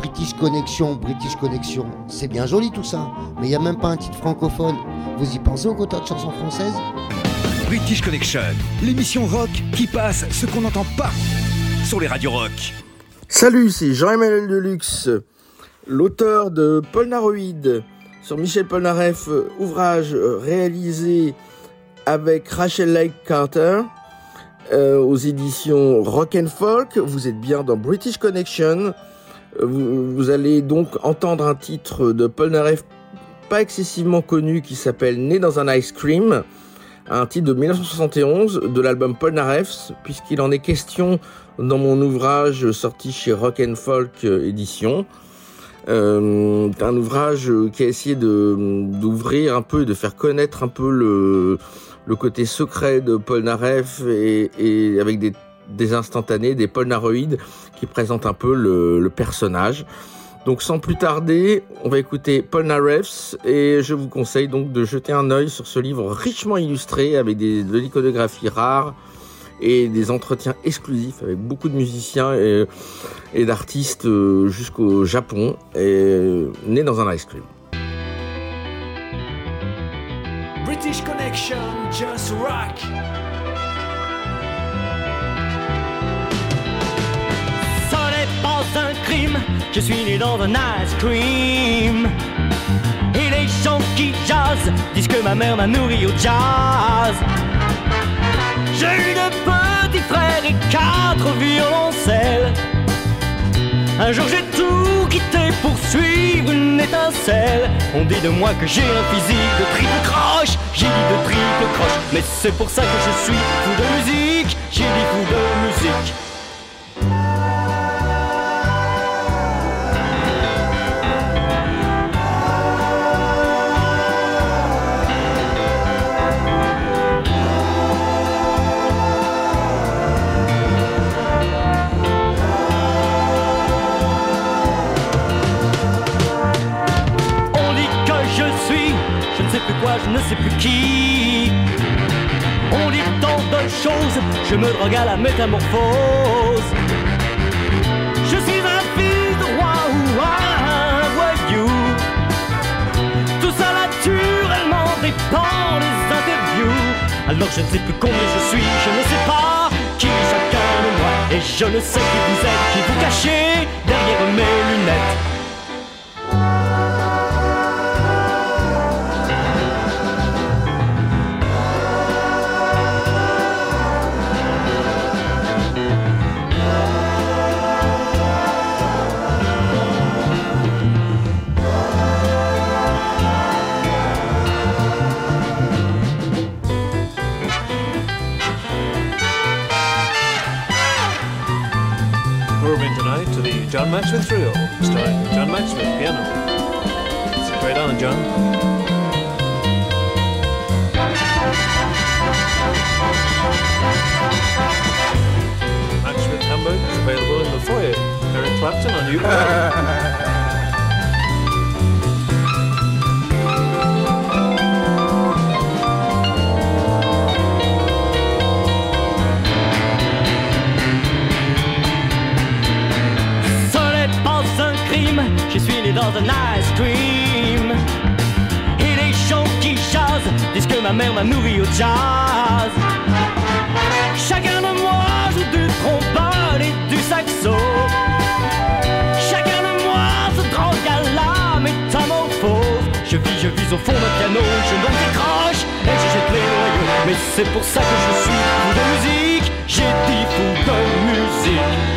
British Connection, c'est bien joli tout ça, mais il n'y a même pas un titre francophone. Vous y pensez au quota de chansons françaises ? British Connection, l'émission rock qui passe ce qu'on n'entend pas sur les radios rock. Salut, c'est Jean-Emmanuel Deluxe, l'auteur de Polnaroid sur Michel Polnareff, ouvrage réalisé avec Rachel Lake Carter aux éditions Rock and Folk. Vous êtes bien dans British Connection. Vous allez donc entendre un titre de Polnareff pas excessivement connu qui s'appelle Né dans un ice cream, un titre de 1971 de l'album Polnareff, puisqu'il en est question dans mon ouvrage sorti chez Rock and Folk édition. Un ouvrage qui a essayé d'ouvrir un peu et de faire connaître un peu le côté secret de Polnareff et avec des instantanés, des Polnaroids qui présentent un peu le personnage. Donc sans plus tarder, on va écouter Polnareff et je vous conseille donc de jeter un œil sur ce livre richement illustré avec de l'iconographie rare et des entretiens exclusifs avec beaucoup de musiciens et d'artistes jusqu'au Japon, et né dans un ice cream. British Connection, just rock. Ce n'est pas un crime, je suis né dans un ice cream. Et les gens qui jazzent disent que ma mère m'a nourri au jazz. J'ai eu de petits frères et 4 violoncelles. Un jour j'ai tout quitté pour suivre une étincelle. On dit de moi que j'ai un physique de triple croche. J'ai dit de triple croche, mais c'est pour ça que je suis fou de musique. J'ai dit fou de musique. Je ne sais plus qui. On dit tant de choses, je me drogue à la métamorphose. Je suis un fils de roi ou un voyou. Tout ça naturellement dépend des interviews. Alors je ne sais plus combien je suis, je ne sais pas qui est chacun de moi. Et je ne sais qui vous êtes, qui vous cachez derrière mes lunettes. John Maxwell Trio, starring John Maxwell, piano. Sit right on, John. Maxwell Hamburg is available in the foyer. Eric Clapton on ukulele. Je suis né dans un ice cream. Et les gens qui jazzent disent que ma mère m'a nourri au jazz. Chacun de moi joue du trombone et du saxo. Chacun de moi se drogue à la métamorphose. Je vis au fond d'un piano, je m'en décroche et je jette les noyaux. Mais c'est pour ça que je suis fou de musique. J'ai dit fou de musique.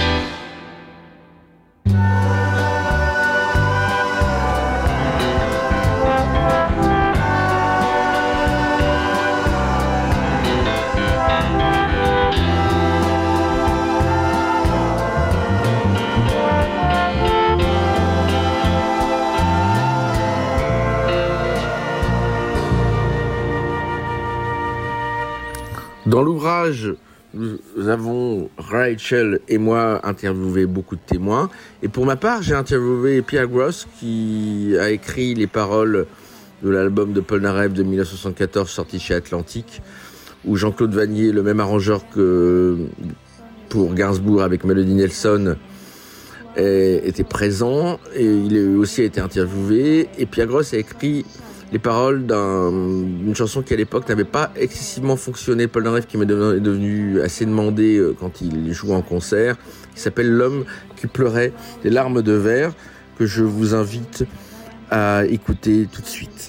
Dans l'ouvrage, nous avons, Rachel et moi, interviewé beaucoup de témoins. Et pour ma part, j'ai interviewé Pierre Gross, qui a écrit les paroles de l'album de Polnareff de 1974, sorti chez Atlantique, où Jean-Claude Vanier, le même arrangeur que pour Gainsbourg avec Melody Nelson, était présent et il a aussi été interviewé. Et Pierre Gross a écrit les paroles d'une chanson qui à l'époque n'avait pas excessivement fonctionné. Polnareff qui est devenu assez demandé quand il joue en concert, qui s'appelle L'homme qui pleurait des larmes de verre, que je vous invite à écouter tout de suite.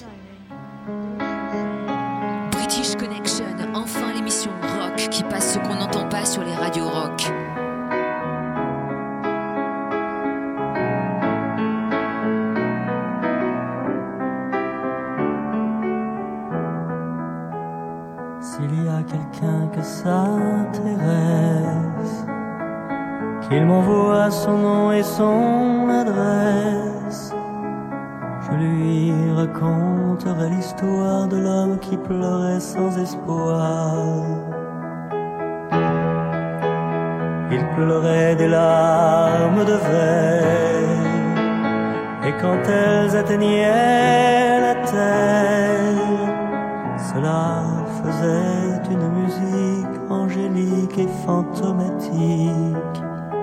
British Connection, enfin l'émission rock qui passe ce qu'on n'entend pas sur les radios rock. S'il y a quelqu'un que ça intéresse, qu'il m'envoie son nom et son adresse, je lui raconterai l'histoire de l'homme qui pleurait sans espoir. Il pleurait des larmes de verre, et quand elles atteignaient la terre, cela faisait une musique angélique et fantomatique.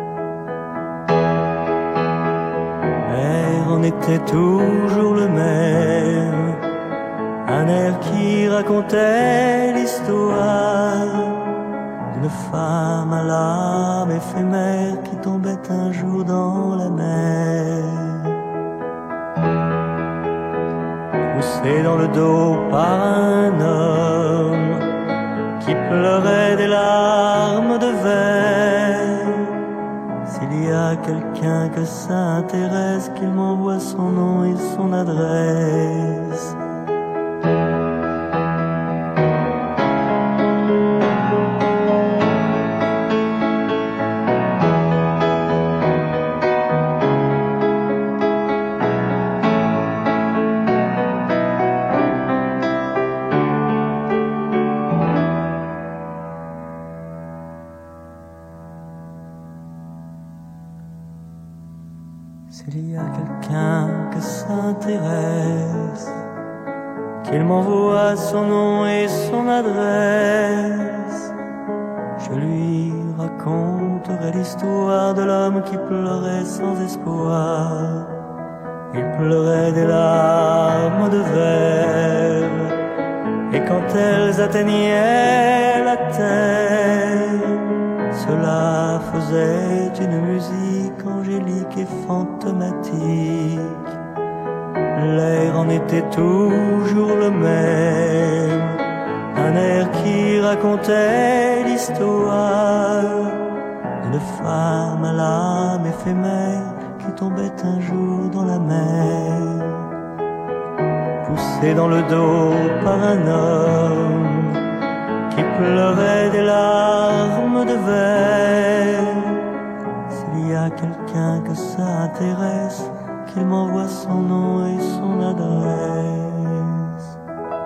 L'air en était toujours le même, un air qui racontait l'histoire d'une femme à l'âme éphémère qui tombait un jour dans la mer. Poussé dans le dos par un homme qui pleurait des larmes de verre, s'il y a quelqu'un que ça intéresse, qu'il m'envoie son nom et son adresse. S'il y a quelqu'un que ça intéresse, qu'il m'envoie son nom et son adresse, je lui raconterai l'histoire de l'homme qui pleurait sans espoir. Il pleurait des larmes de verre, et quand elles atteignaient la terre, cela faisait une musique angélique et fantomatique. L'air en était toujours le même, un air qui racontait l'histoire d'une femme à l'âme éphémère qui tombait un jour dans la mer. Poussé dans le dos par un homme qui pleurait des larmes de verre, s'il y a quelqu'un que ça intéresse, qu'il m'envoie son nom et son adresse.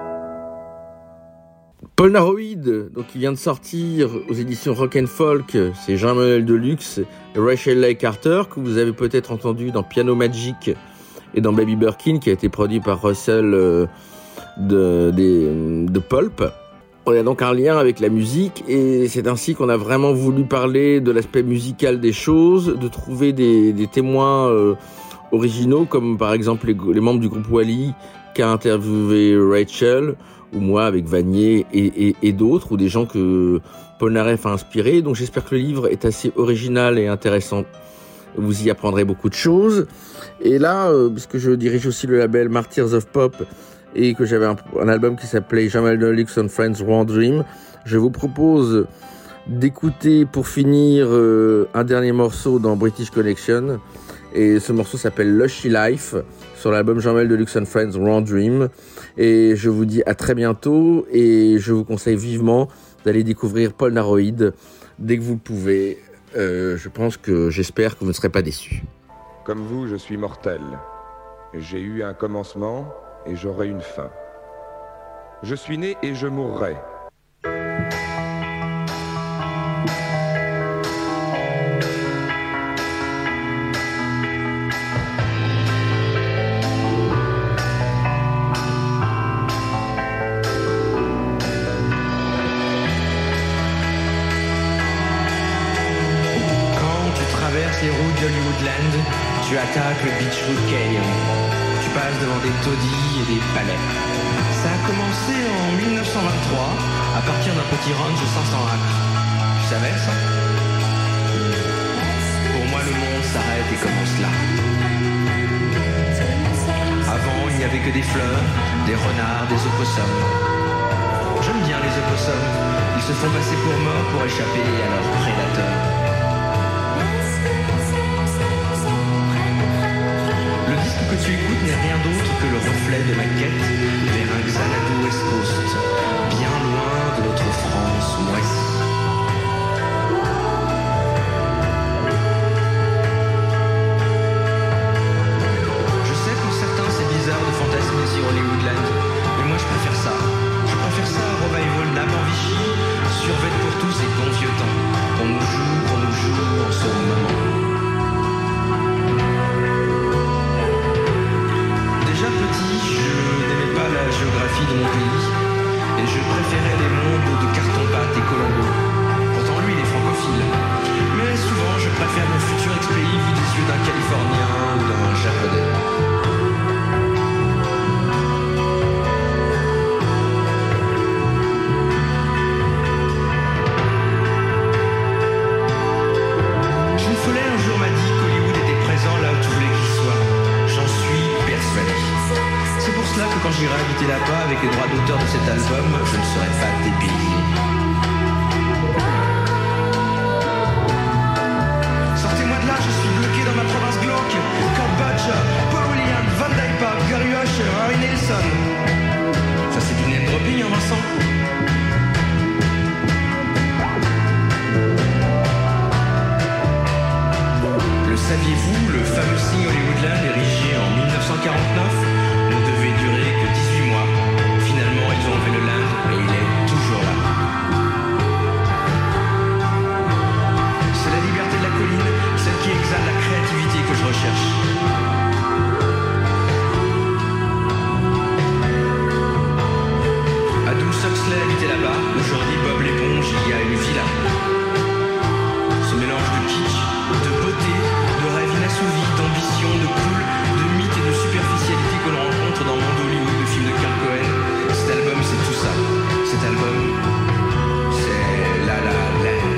Polnaroid, donc qui vient de sortir aux éditions Rock and Folk, c'est Jean-Emmanuel Deluxe et Rachel Leigh Carter, que vous avez peut-être entendu dans Piano Magic et dans Baby Birkin, qui a été produit par Russell de Pulp. On a donc un lien avec la musique, et c'est ainsi qu'on a vraiment voulu parler de l'aspect musical des choses, de trouver des témoins originaux, comme par exemple les membres du groupe Wally qu'a interviewé Rachel, ou moi avec Vanier et d'autres, ou des gens que Polnareff a inspirés. Donc j'espère que le livre est assez original et intéressant. Vous y apprendrez beaucoup de choses. Et là, puisque je dirige aussi le label Martyrs of Pop, et que j'avais un album qui s'appelait Jean-Emmanuel Deluxe and Friends Raw Dream, je vous propose d'écouter pour finir un dernier morceau dans British Connection, et ce morceau s'appelle Lushy Life sur l'album Jean-Emmanuel Deluxe and Friends Raw Dream. Et je vous dis à très bientôt, et je vous conseille vivement d'aller découvrir Polnaroid dès que vous le pouvez. J'espère que vous ne serez pas déçus. Comme vous, je suis mortel. J'ai eu un commencement et j'aurai une fin. Je suis né et je mourrai. traverses les routes d'Hollywoodland, tu attaques le Beachwood Canyon. Tu passes devant des taudis et des palais. Ça a commencé en 1923 à partir d'un petit ranch de 500 acres. Tu savais ça? Pour moi, le monde s'arrête et commence là. Avant, il n'y avait que des fleurs, des renards, des opossums. J'aime bien les opossums. Ils se font passer pour morts pour échapper à leurs prédateurs. Le disque que tu écoutes n'est rien d'autre que le reflet de ma quête vers un Xanadu West Coast, bien loin de notre France moisie. Je sais pour certains c'est bizarre de fantasmer sur Hollywoodland, mais moi je préfère ça. Je préfère ça à Revival Nap en Vichy, Survêt pour tous et bons vieux temps, qu'on nous joue en ce moment. Déjà petit, je n'aimais pas la géographie de mon pays et je préférais les mondes de carton-pâte et Colombo. Pourtant lui il est francophile. Mais souvent je préfère mon futur ex-pays vu des yeux d'un Californien ou d'un Japonais. Jean Follet un jour m'a dit qu'Hollywood était présent là où tu voulais qu'il soit. J'en suis persuadé. C'est pour cela que quand j'irai habiter là-bas avec les droits d'auteur de cet album, je ne serai pas dépaysé. Sortez-moi de là, je suis bloqué dans ma province glauque. Kurt Butcher, Paul Williams, Van Dyke, Gary Usher, Harry Nilsson. Ça c'est du name dropping, hein, Vincent? Le saviez-vous, le fameux signe Hollywoodland érigé en 1949 ne devait durer que 18 mois. Finalement, ils ont enlevé le land et il est toujours là. C'est la liberté de la colline, celle qui exhale la créativité que je recherche. Aldous Huxley habitait là-bas, aujourd'hui Bob l'éponge y a une villa. Ce mélange de kitsch, de beauté, de rêve inassouvi, d'ambition, de cool, de mythe et de superficialité que l'on rencontre dans le monde Hollywood, le film de Kurt Cohen. Cet album, c'est tout ça. Cet album, c'est La La Land.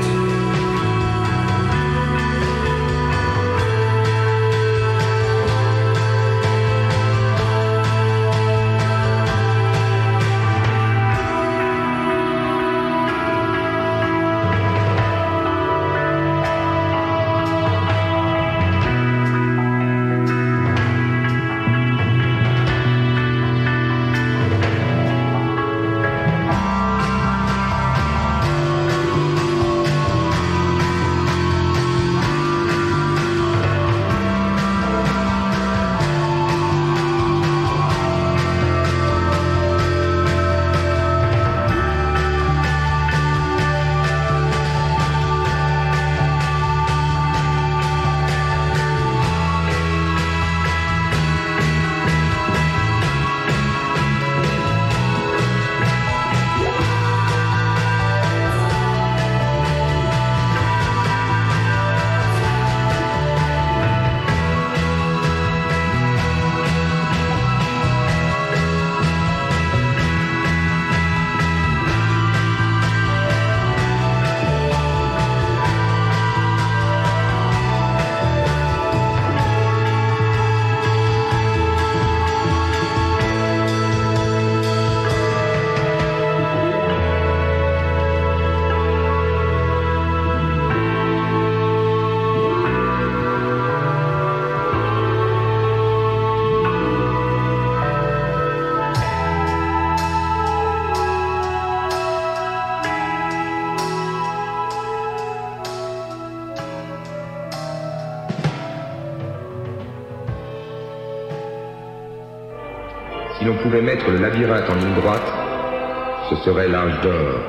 Si l'on pouvait mettre le labyrinthe en ligne droite, ce serait l'âge d'or.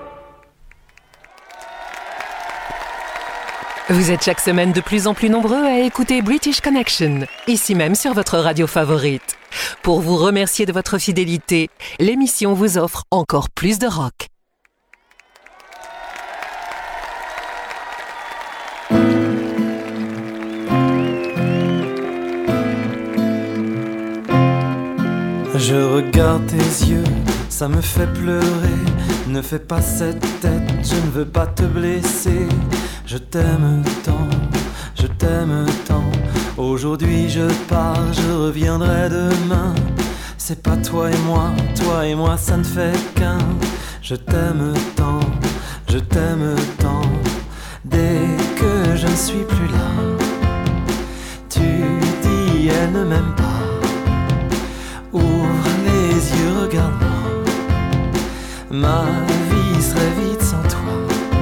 Vous êtes chaque semaine de plus en plus nombreux à écouter British Connection, ici même sur votre radio favorite. Pour vous remercier de votre fidélité, l'émission vous offre encore plus de rock. Je regarde tes yeux, ça me fait pleurer. Ne fais pas cette tête, je ne veux pas te blesser. Je t'aime tant, je t'aime tant. Aujourd'hui je pars, je reviendrai demain. C'est pas toi et moi ça ne fait qu'un. Je t'aime tant, je t'aime tant. Dès que je ne suis plus là, tu dis elle ne m'aime pas. Ouvre les yeux, regarde-moi. Ma vie serait vide sans toi.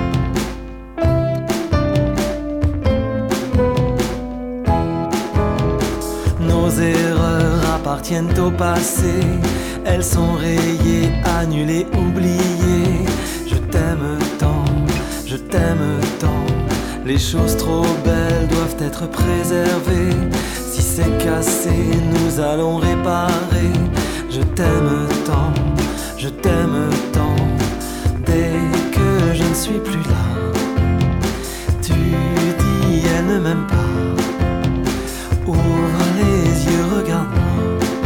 Nos erreurs appartiennent au passé. Elles sont rayées, annulées, oubliées. Je t'aime tant, je t'aime tant. Les choses trop belles doivent être préservées. Si c'est cassé, nous allons réparer. Je t'aime tant, je t'aime tant. Dès que je ne suis plus là, tu dis elle ne m'aime pas. Ouvre les yeux, regarde-moi.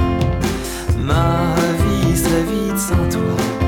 Ma vie serait vide sans toi.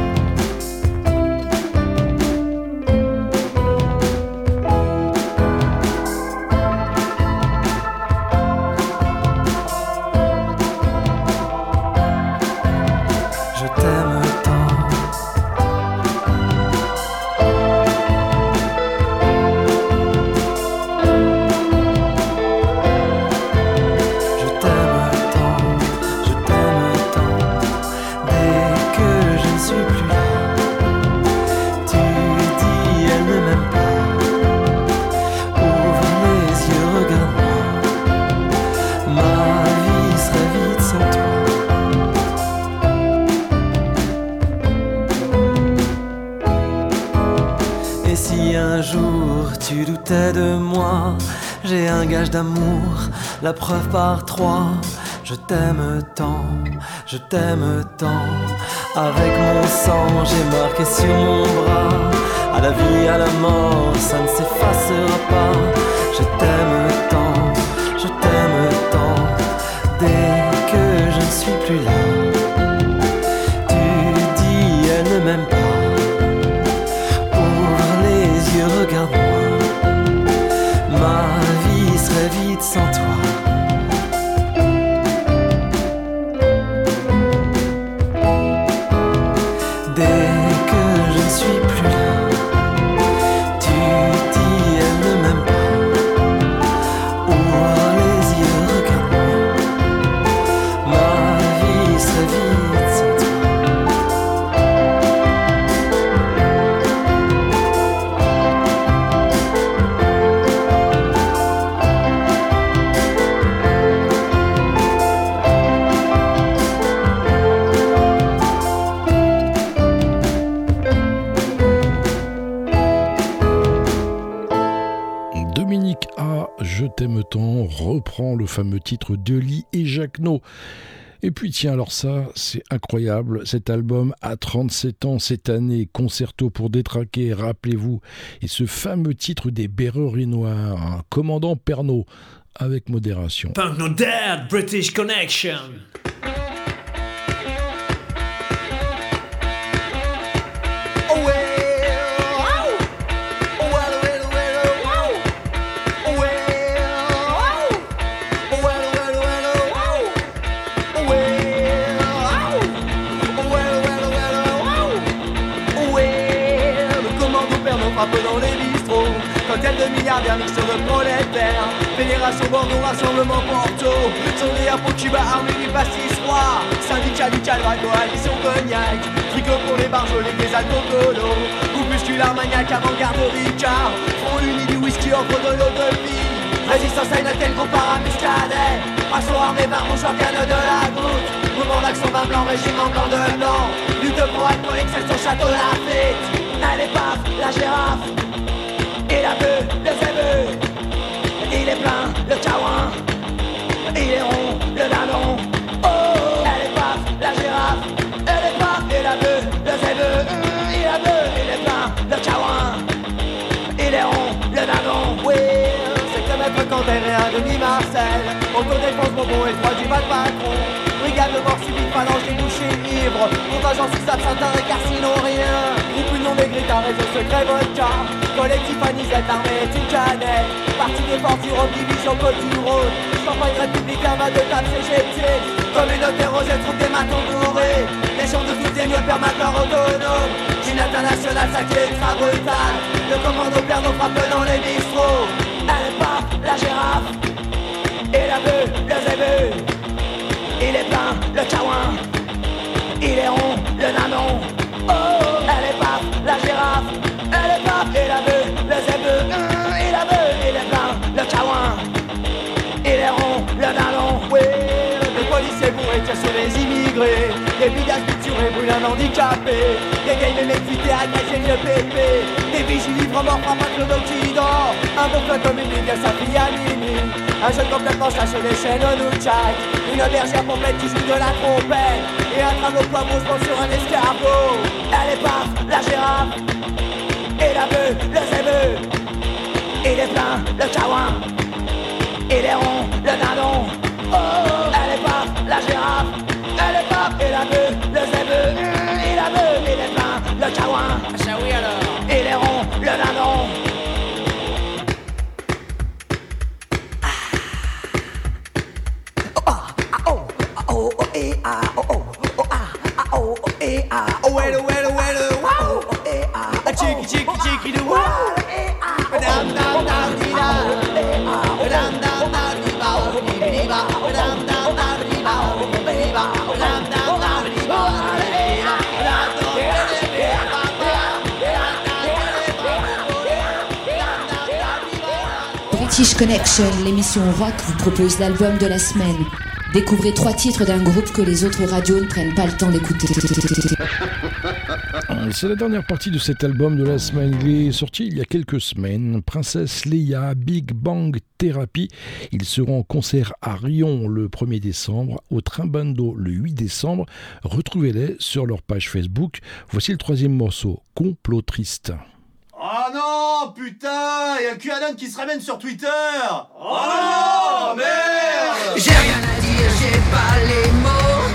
De moi, j'ai un gage d'amour, la preuve par 3. Je t'aime tant, je t'aime tant. Avec mon sang, j'ai marqué sur mon bras. À la vie, à la mort, ça ne s'effacera pas. Je t'aime tant, je t'aime tant. Dès que je ne suis plus là, tu dis elle ne m'aime pas. Ouvre les yeux, regarde-moi. Ma vie serait vide sans toi. Dès que je ne suis plus là, tu dis elle ne m'aime pas. Ouvre les yeux, regarde-moi. Ma vie serait vide sans toi. Je t'aime tant reprend le fameux titre de Lee et Jacquenot. Et puis tiens, alors ça, c'est incroyable, cet album a 37 ans cette année, Concerto pour détraquer, rappelez-vous, et ce fameux titre des Berreries Noires, hein, Commandant Pernod, avec modération. Punk Not Dead, British Connection. Dans les bistrots, cocktail de milliardaires, mixture de prolétaires, Fédération Bordeaux, Rassemblement Porto, Sondéa pour Cuba, Arménie, Pastis Roi, Syndicat du Calvaire, coalition Cognac, Tricot pour les barjols, des alcocolos, Groupuscule Armagnac, avant-garde Ricard, Front uni du whisky, entre de l'eau de vie, Résistance à une telle groupe paramuscadet, Assaut armé, barbe, champion de la goutte, Mouvement d'action, vin blanc, régiment blanc de blanc, lutte pour être pour l'exception, château Lafite. Elle est paf, la girafe, il a bu le zébeu, il est plein, le caouin, il est rond, le dindon. Oh, elle est paf, la girafe, elle est paf, il a bu le zébeu, il a bu, il est plein, le caouin, il est rond, le dindon. Oui, c'est que maître Canter et un demi-Marcel, autodéfense, bonbon et 3 du bas de patron. Dégâts de mort subite, phalange débouchée, ivre. Contagion sous absinthe, car sinon rien. Groupe non maigri, un réseau secret vodka. Collectif anisette, armée est une canette. Parti des forces du Rhône, division Côte du Rhône. Champagne républicain, va de table CGT. Communauté rosée, troupe des matons dorés. Les gens de toutes les lieux, permateur autonome. Une internationale, sacrée, extra brutale. Le commando perd nos frappes dans les bistrots. Elle est pas la girafe. Et la bœuf, le zébé. Il est plein, le caouin. Il est rond, le nanon. Oh, elle est pas la girafe. Elle est pas, et la bœuf, le zébé. Et la bœuf, il est plein, le caouin. Il est rond, le nanon. Oui, des policiers bourrés tirent sur les immigrés. Des villages picturés brûlent un handicapé. Des gays de méfités agressés mieux pépés. Des vigiles livrent morts frappant le dos qui dort. Un bon feu comme une ligue à sa fille à minuit. Un jeune complètement chassé des chaînes au Nunchak. Une bergère pompette qui joue de la trompette. Et un trameau poivreau se pose sur un escargot. Elle est paf, la girafe. Et la bœuf, le zébeu. Il est plein, le caouin. Il est rond, le dindon. Oh, elle est paf, la girafe. Elle est paf, et la bœuf, le zébeu. Et la bœuf, il est plein, le caouin. Ah oui alors. Il est rond, le dindon. British Connection, l'émission rock, vous propose l'album de la semaine. Découvrez 3 titres d'un groupe que les autres radios ne prennent pas le temps d'écouter. C'est la dernière partie de cet album de la semaine. Il est sorti il y a quelques semaines. Princesse Leia, Big Bang Therapy. Ils seront en concert à Rion le 1er décembre, au Trimbando le 8 décembre. Retrouvez-les sur leur page Facebook. Voici le 3e morceau, Complot Triste. Oh non, putain, y'a QAnon qui se ramène sur Twitter. Oh non, merde. J'ai rien à dire, j'ai pas les mots.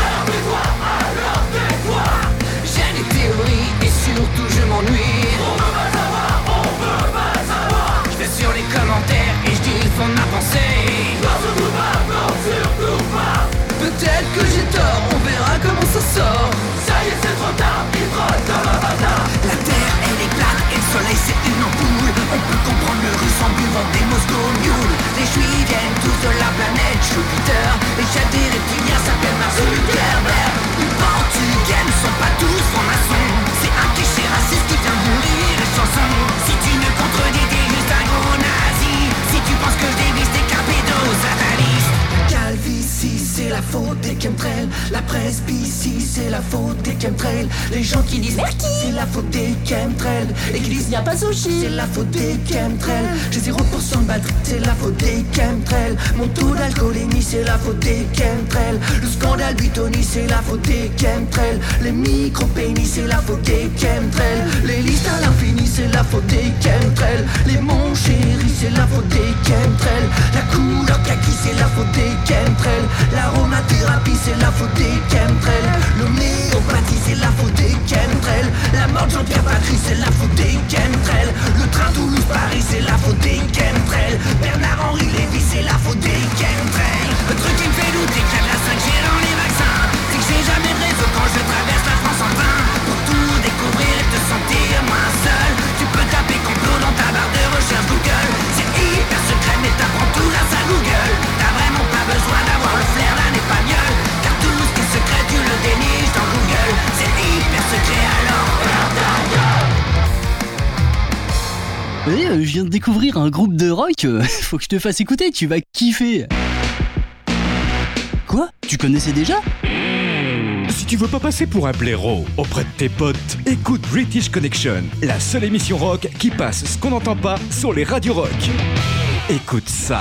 Alors tais-toi. J'ai des théories et surtout je m'ennuie. On veut pas savoir. Je vais sur les commentaires et je dis le fond de ma pensée. Non, surtout pas. Peut-être que j'ai tort, on verra comment ça sort. Ça y est, c'est trop tard, il trotte comme un bâtard. La terre, elle est plate et le soleil, c'est une ampoule. On peut comprendre le russe en buvant des Moscow Mule. Les juifs viennent tous de la planète Jupiter. Les chefs des reptiliens s'appellent Mark Zuckerberg. Les portugais ne sont pas tous francs-maçons. C'est un cliché raciste qui vient mourir les chansons. Si tu me contredis, t'es juste un gros nazi. Si tu penses que je dévisse, t'es qu'un pédosataniste. Calvitie, c'est la faute des chemtrails. La presbytie, c'est la faute des chemtrails. Les gens qui disent merci, c'est la faute des chemtrails. Et qui disent y'a pas sushi, c'est la faute des chemtrails. J'ai 0% de batterie, c'est la faute des chemtrails. Mon taux d'alcoolémie, c'est la faute des chemtrails. Le scandale Buitoni, c'est la faute des chemtrails. Les micro-pénis, c'est la faute des chemtrails. Les listes à l'infini, c'est la faute des chemtrails. Les mon chéri, c'est la faute des chemtrails. La couleur kaki, c'est la faute des chemtrails. L'aromathérapie, c'est la faute des chemtrails. L'homéopathie, c'est la faute des chemtrails. La mort de Jean-Pierre Patrice, c'est la faute des chemtrails. Le train Toulouse-Paris, c'est la faute des chemtrails. Bernard-Henri Lévy, c'est la faute des chemtrails. Le truc qui me fait douter qu'il y a de la 5G dans les vaccins, c'est que j'ai jamais de réseau quand je traverse la France en train. Pour tout découvrir et te sentir moins seul, tu peux taper complot dans ta barre de recherche Google. C'est hyper secret mais t'apprends tout grâce à Google. T'as vraiment pas besoin d'avoir le flair d'un espagnol, car tout ce qui est secret tu le déniches dans Google. C'est hyper secret alors ferme ta gueule. Je viens de découvrir un groupe de rock, faut que je te fasse écouter, tu vas kiffer. Quoi ? Tu connaissais déjà ? Si tu veux pas passer pour un blaireau auprès de tes potes, écoute British Connection, la seule émission rock qui passe ce qu'on n'entend pas sur les radios rock. Écoute ça.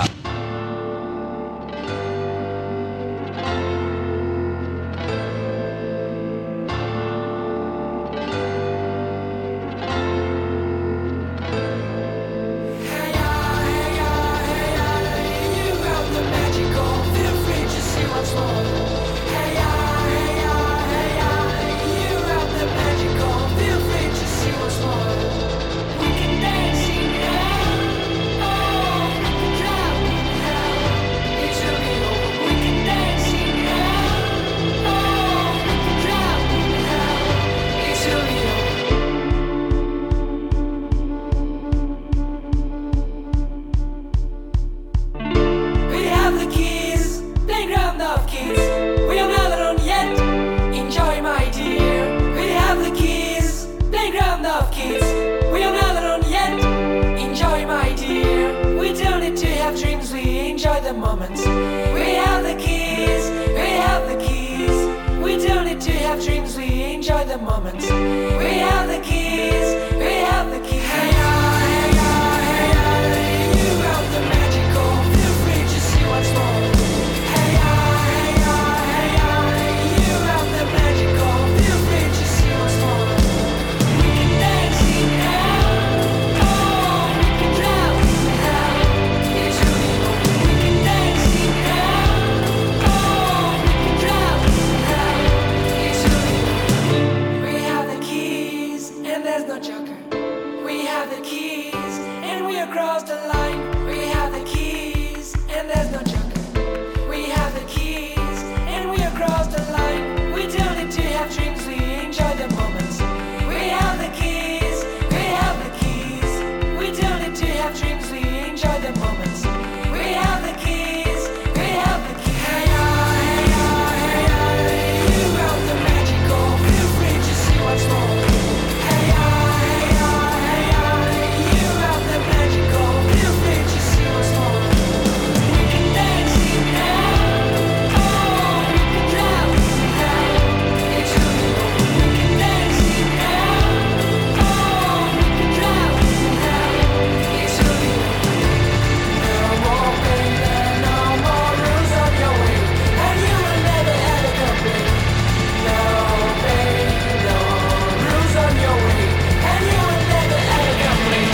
Hey, enjoy the moments. We have the keys, we have the keys. We don't need to have dreams, we enjoy the moments. We have the keys, we have the keys. Hey, hey, hey, hey, you have the magical, feel free to see what's more. Hey, hey, hey, hey, you have the magical, feel free to see what's more. We can dance in hell, oh, we can drown in hell. It's real. We can dance in hell, oh, we can drown in hell. It's real. We have the keys and there's no joker. We have the keys and we across the line. We have the keys and there's no joker. We have the keys and we across the line. We don't need to have dreams, we enjoy the moments. We have the keys, we have the keys. We don't need to have dreams, we enjoy the moments. We have the keys, we have the keys. Hey, hey, hey, hey, you have the magical, feel free to see what's more. Hey, hey, hey, hey, you have the magical, feel free to see what's more. We can dance in hell, oh, we can drown in hell. It's real. We can dance in hell, oh, we can drown in hell. It's real. No more pain, no more rules on your way, and you will never ever complain. No pain, no rules on your way, and you will never ever complain.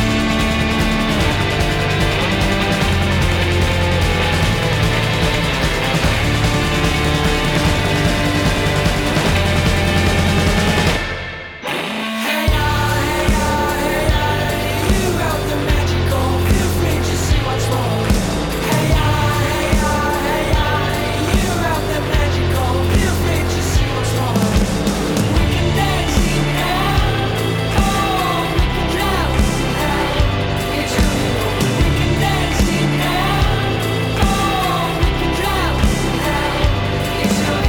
Hey, hey, hey, hey, you have the magical, feel free to see what's more. Hey, hey, hey, hey, you have the magical, feel free to see what's more. We can dance in hell, oh, we can drown in hell. It's real. We can dance in hell, oh, we can drown in hell. It's real.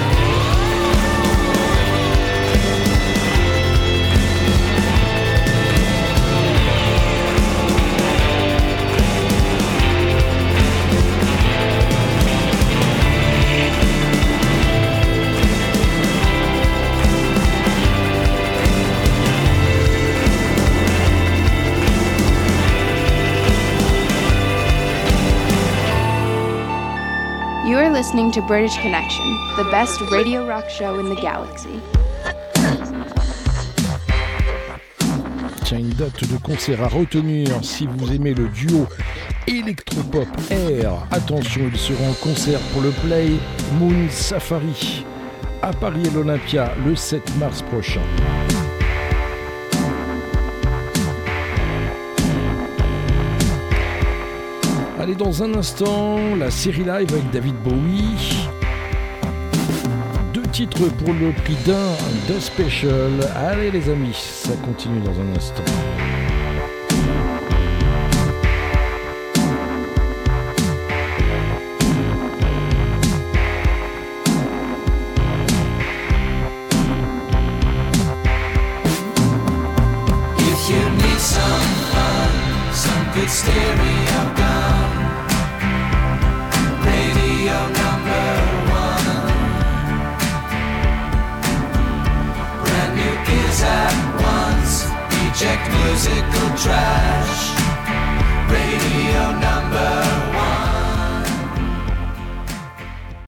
You are listening to British Connection, the best radio rock show in the galaxy. Tiens, une date de concert à retenir si vous aimez le duo Electropop Air. Attention, ils seront en concert pour le Play Moon Safari à Paris et l'Olympia le 7 mars prochain. Allez, dans un instant, la série live avec David Bowie. 2 titres pour le prix d'un de Special. Allez les amis, ça continue dans un instant. If you need some fun, some good stereo gum, radio #1. Brand new ears at once, eject musical trash. Radio #1.